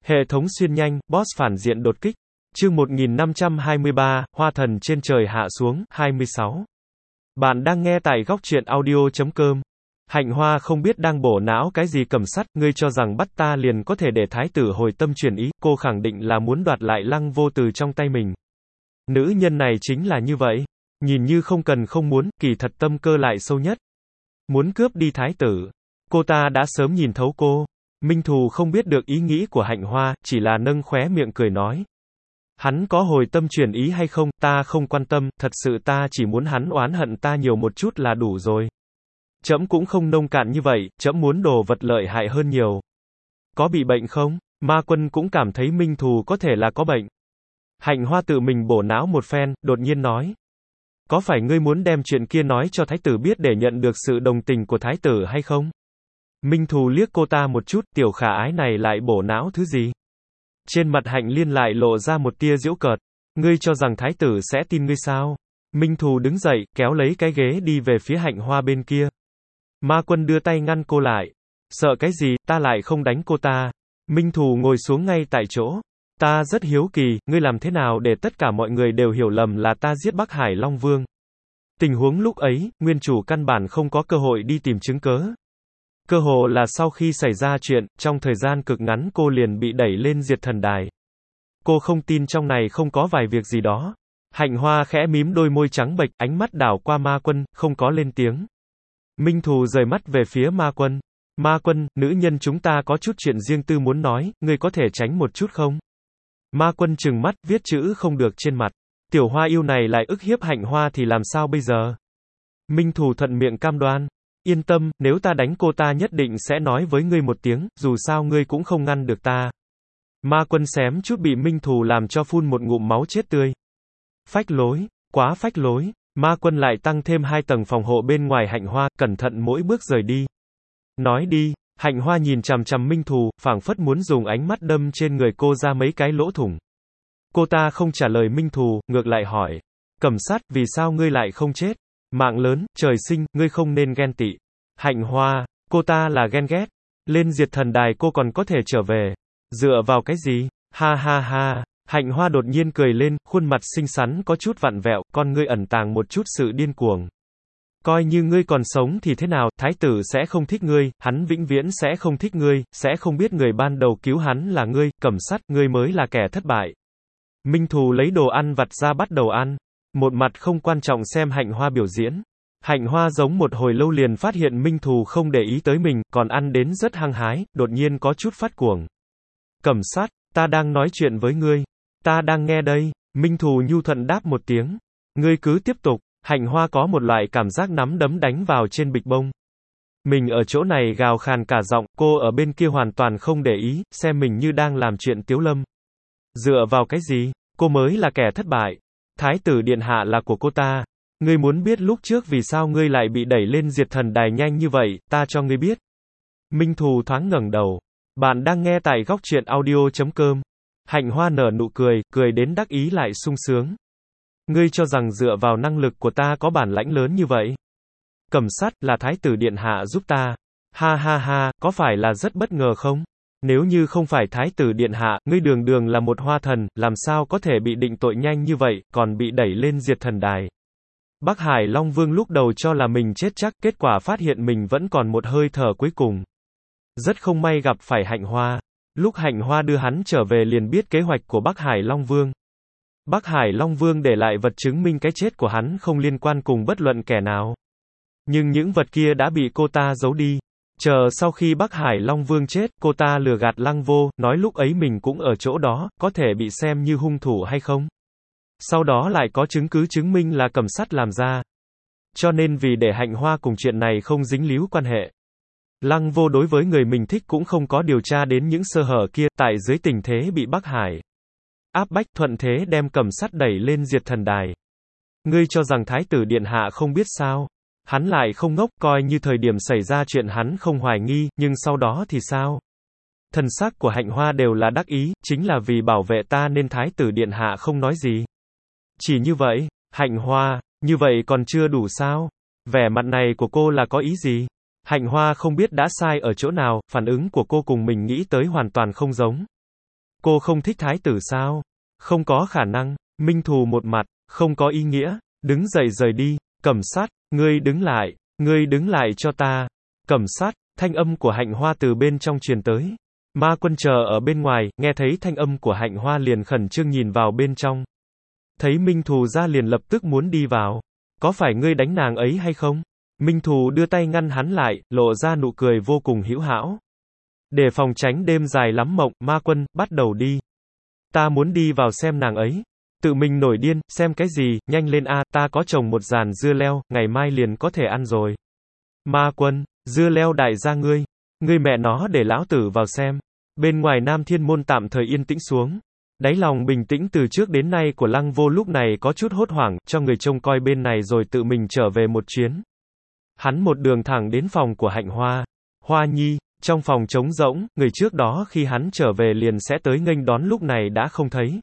Hệ thống xuyên nhanh, boss phản diện đột kích. Chương 1523, Hoa thần trên trời hạ xuống, 26. Bạn đang nghe tại góc truyện audio.com. Hạnh Hoa không biết đang bổ não cái gì. Cầm sắt, ngươi cho rằng bắt ta liền có thể để thái tử hồi tâm chuyển ý. Cô khẳng định là muốn đoạt lại Lăng Vô từ trong tay mình. Nữ nhân này chính là như vậy. Nhìn như không cần không muốn, kỳ thật tâm cơ lại sâu nhất. Muốn cướp đi thái tử. Cô ta đã sớm nhìn thấu cô. Minh Thù không biết được ý nghĩ của Hạnh Hoa, chỉ là nâng khóe miệng cười nói. Hắn có hồi tâm chuyển ý hay không, ta không quan tâm, thật sự ta chỉ muốn hắn oán hận ta nhiều một chút là đủ rồi. Trẫm cũng không nông cạn như vậy, trẫm muốn đồ vật lợi hại hơn nhiều. Có bị bệnh không? Ma Quân cũng cảm thấy Minh Thù có thể là có bệnh. Hạnh Hoa tự mình bổ não một phen, đột nhiên nói. Có phải ngươi muốn đem chuyện kia nói cho thái tử biết để nhận được sự đồng tình của thái tử hay không? Minh Thù liếc cô ta một chút, tiểu khả ái này lại bổ não thứ gì? Trên mặt Hạnh Liên lại lộ ra một tia giễu cợt. Ngươi cho rằng thái tử sẽ tin ngươi sao? Minh Thù đứng dậy, kéo lấy cái ghế đi về phía Hạnh Hoa bên kia. Ma Quân đưa tay ngăn cô lại. Sợ cái gì, ta lại không đánh cô ta. Minh Thù ngồi xuống ngay tại chỗ. Ta rất hiếu kỳ, ngươi làm thế nào để tất cả mọi người đều hiểu lầm là ta giết Bắc Hải Long Vương? Tình huống lúc ấy, nguyên chủ căn bản không có cơ hội đi tìm chứng cớ. Cơ hồ là sau khi xảy ra chuyện, trong thời gian cực ngắn cô liền bị đẩy lên diệt thần đài. Cô không tin trong này không có vài việc gì đó. Hạnh Hoa khẽ mím đôi môi trắng bệch, ánh mắt đảo qua Ma Quân, không có lên tiếng. Minh Thù rời mắt về phía Ma Quân. Ma Quân, nữ nhân chúng ta có chút chuyện riêng tư muốn nói, ngươi có thể tránh một chút không? Ma Quân trừng mắt, viết chữ không được trên mặt. Tiểu Hoa yêu này lại ức hiếp Hạnh Hoa thì làm sao bây giờ? Minh Thù thuận miệng cam đoan. Yên tâm, nếu ta đánh cô ta nhất định sẽ nói với ngươi một tiếng, dù sao ngươi cũng không ngăn được ta. Ma Quân xém chút bị Minh Thù làm cho phun một ngụm máu chết tươi. Phách lối, quá phách lối. Ma Quân lại tăng thêm 2 tầng phòng hộ bên ngoài Hạnh Hoa, cẩn thận mỗi bước rời đi. Nói đi. Hạnh Hoa nhìn chằm chằm Minh Thù, phảng phất muốn dùng ánh mắt đâm trên người cô ra mấy cái lỗ thủng. Cô ta không trả lời Minh Thù, ngược lại hỏi. Cầm sắt, vì sao ngươi lại không chết? Mạng lớn, trời sinh, ngươi không nên ghen tị. Hạnh Hoa, cô ta là ghen ghét. Lên diệt thần đài cô còn có thể trở về. Dựa vào cái gì? Ha ha ha. Hạnh Hoa đột nhiên cười lên, khuôn mặt xinh xắn có chút vặn vẹo, con ngươi ẩn tàng một chút sự điên cuồng. Coi như ngươi còn sống thì thế nào, thái tử sẽ không thích ngươi, hắn vĩnh viễn sẽ không thích ngươi, sẽ không biết người ban đầu cứu hắn là ngươi, Cầm sắt, ngươi mới là kẻ thất bại. Minh Thù lấy đồ ăn vặt ra bắt đầu ăn. Một mặt không quan trọng xem Hạnh Hoa biểu diễn. Hạnh Hoa giống một hồi lâu liền phát hiện Minh Thù không để ý tới mình, còn ăn đến rất hăng hái, đột nhiên có chút phát cuồng. Cầm sắt, ta đang nói chuyện với ngươi. Ta đang nghe đây. Minh Thù nhu thuận đáp một tiếng. Ngươi cứ tiếp tục. Hạnh Hoa có một loại cảm giác nắm đấm đánh vào trên bịch bông. Mình ở chỗ này gào khàn cả giọng, cô ở bên kia hoàn toàn không để ý, xem mình như đang làm chuyện tiếu lâm. Dựa vào cái gì? Cô mới là kẻ thất bại. Thái tử điện hạ là của cô ta. Ngươi muốn biết lúc trước vì sao ngươi lại bị đẩy lên diệt thần đài nhanh như vậy, ta cho ngươi biết. Minh Thù thoáng ngẩng đầu. Bạn đang nghe tại góc truyện audio.com. Hạnh Hoa nở nụ cười, cười đến đắc ý lại sung sướng. Ngươi cho rằng dựa vào năng lực của ta có bản lãnh lớn như vậy? Cầm sắt, là thái tử điện hạ giúp ta. Ha ha ha, có phải là rất bất ngờ không? Nếu như không phải thái tử điện hạ, ngươi đường đường là một hoa thần, làm sao có thể bị định tội nhanh như vậy, còn bị đẩy lên diệt thần đài. Bắc Hải Long Vương lúc đầu cho là mình chết chắc, kết quả phát hiện mình vẫn còn một hơi thở cuối cùng. Rất không may gặp phải Hạnh Hoa. Lúc Hạnh Hoa đưa hắn trở về liền biết kế hoạch của Bắc Hải Long Vương. Bắc Hải Long Vương để lại vật chứng minh cái chết của hắn không liên quan cùng bất luận kẻ nào. Nhưng những vật kia đã bị cô ta giấu đi. Chờ sau khi Bắc Hải Long Vương chết, cô ta lừa gạt Lăng Vô, nói lúc ấy mình cũng ở chỗ đó, có thể bị xem như hung thủ hay không. Sau đó lại có chứng cứ chứng minh là Cầm sắt làm ra. Cho nên vì để Hạnh Hoa cùng chuyện này không dính líu quan hệ. Lăng Vô đối với người mình thích cũng không có điều tra đến những sơ hở kia, tại dưới tình thế bị Bắc Hải áp bách, thuận thế đem Cầm sắt đẩy lên diệt thần đài. Ngươi cho rằng thái tử điện hạ không biết sao? Hắn lại không ngốc, coi như thời điểm xảy ra chuyện hắn không hoài nghi, nhưng sau đó thì sao? Thần sắc của Hạnh Hoa đều là đắc ý, chính là vì bảo vệ ta nên thái tử điện hạ không nói gì. Chỉ như vậy, Hạnh Hoa, như vậy còn chưa đủ sao? Vẻ mặt này của cô là có ý gì? Hạnh Hoa không biết đã sai ở chỗ nào, phản ứng của cô cùng mình nghĩ tới hoàn toàn không giống. Cô không thích thái tử sao? Không có khả năng. Minh Thù một mặt, không có ý nghĩa, đứng dậy rời đi. Cẩm Sát, ngươi đứng lại cho ta. Cẩm Sát, thanh âm của Hạnh Hoa từ bên trong truyền tới. Ma Quân chờ ở bên ngoài, nghe thấy thanh âm của Hạnh Hoa liền khẩn trương nhìn vào bên trong. Thấy Minh Thù ra liền lập tức muốn đi vào. Có phải ngươi đánh nàng ấy hay không? Minh Thù đưa tay ngăn hắn lại, lộ ra nụ cười vô cùng hữu hảo. Để phòng tránh đêm dài lắm mộng, Ma Quân, bắt đầu đi. Ta muốn đi vào xem nàng ấy. Tự mình nổi điên, xem cái gì, nhanh lên a, ta có trồng một giàn dưa leo, ngày mai liền có thể ăn rồi. Ma Quân, dưa leo đại gia ngươi mẹ nó để lão tử vào xem. Bên ngoài Nam Thiên Môn tạm thời yên tĩnh xuống. Đáy lòng bình tĩnh từ trước đến nay của Lăng Vô lúc này có chút hốt hoảng, cho người trông coi bên này rồi tự mình trở về một chuyến. Hắn một đường thẳng đến phòng của Hạnh Hoa. Hoa Nhi, trong phòng trống rỗng, người trước đó khi hắn trở về liền sẽ tới nghênh đón lúc này đã không thấy.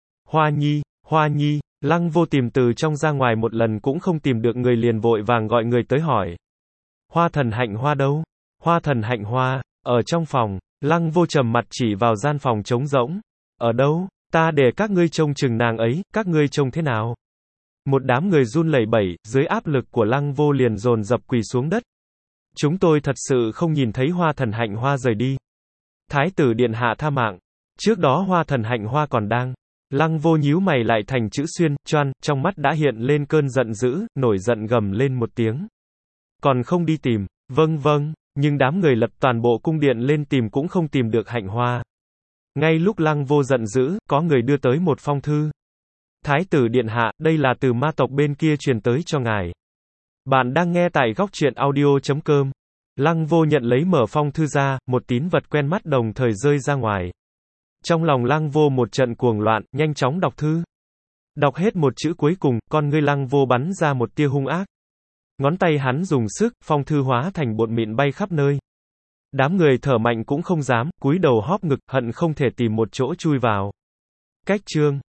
Hoa Nhi, Lăng Vô tìm từ trong ra ngoài một lần cũng không tìm được người liền vội vàng gọi người tới hỏi. Hoa thần Hạnh Hoa đâu? Hoa thần Hạnh Hoa, ở trong phòng. Lăng Vô trầm mặt chỉ vào gian phòng trống rỗng. Ở đâu? Ta để các ngươi trông chừng nàng ấy, các ngươi trông thế nào? Một đám người run lẩy bẩy, dưới áp lực của Lăng Vô liền dồn dập quỳ xuống đất. Chúng tôi thật sự không nhìn thấy Hoa thần Hạnh Hoa rời đi. Thái tử điện hạ tha mạng. Trước đó Hoa thần Hạnh Hoa còn đang. Lăng Vô nhíu mày lại thành chữ xuyên, choan, trong mắt đã hiện lên cơn giận dữ, nổi giận gầm lên một tiếng. Còn không đi tìm? Vâng, nhưng đám người lật toàn bộ cung điện lên tìm cũng không tìm được Hạnh Hoa. Ngay lúc Lăng Vô giận dữ, có người đưa tới một phong thư. Thái tử điện hạ, đây là từ ma tộc bên kia truyền tới cho ngài. Bạn đang nghe tại góc truyện audio.com. Lăng Vô nhận lấy mở phong thư ra, một tín vật quen mắt đồng thời rơi ra ngoài. Trong lòng Lăng Vô một trận cuồng loạn, nhanh chóng đọc thư. Đọc hết một chữ cuối cùng, con ngươi Lăng Vô bắn ra một tia hung ác. Ngón tay hắn dùng sức, phong thư hóa thành bột mịn bay khắp nơi. Đám người thở mạnh cũng không dám, cúi đầu hóp ngực, hận không thể tìm một chỗ chui vào. Cách chương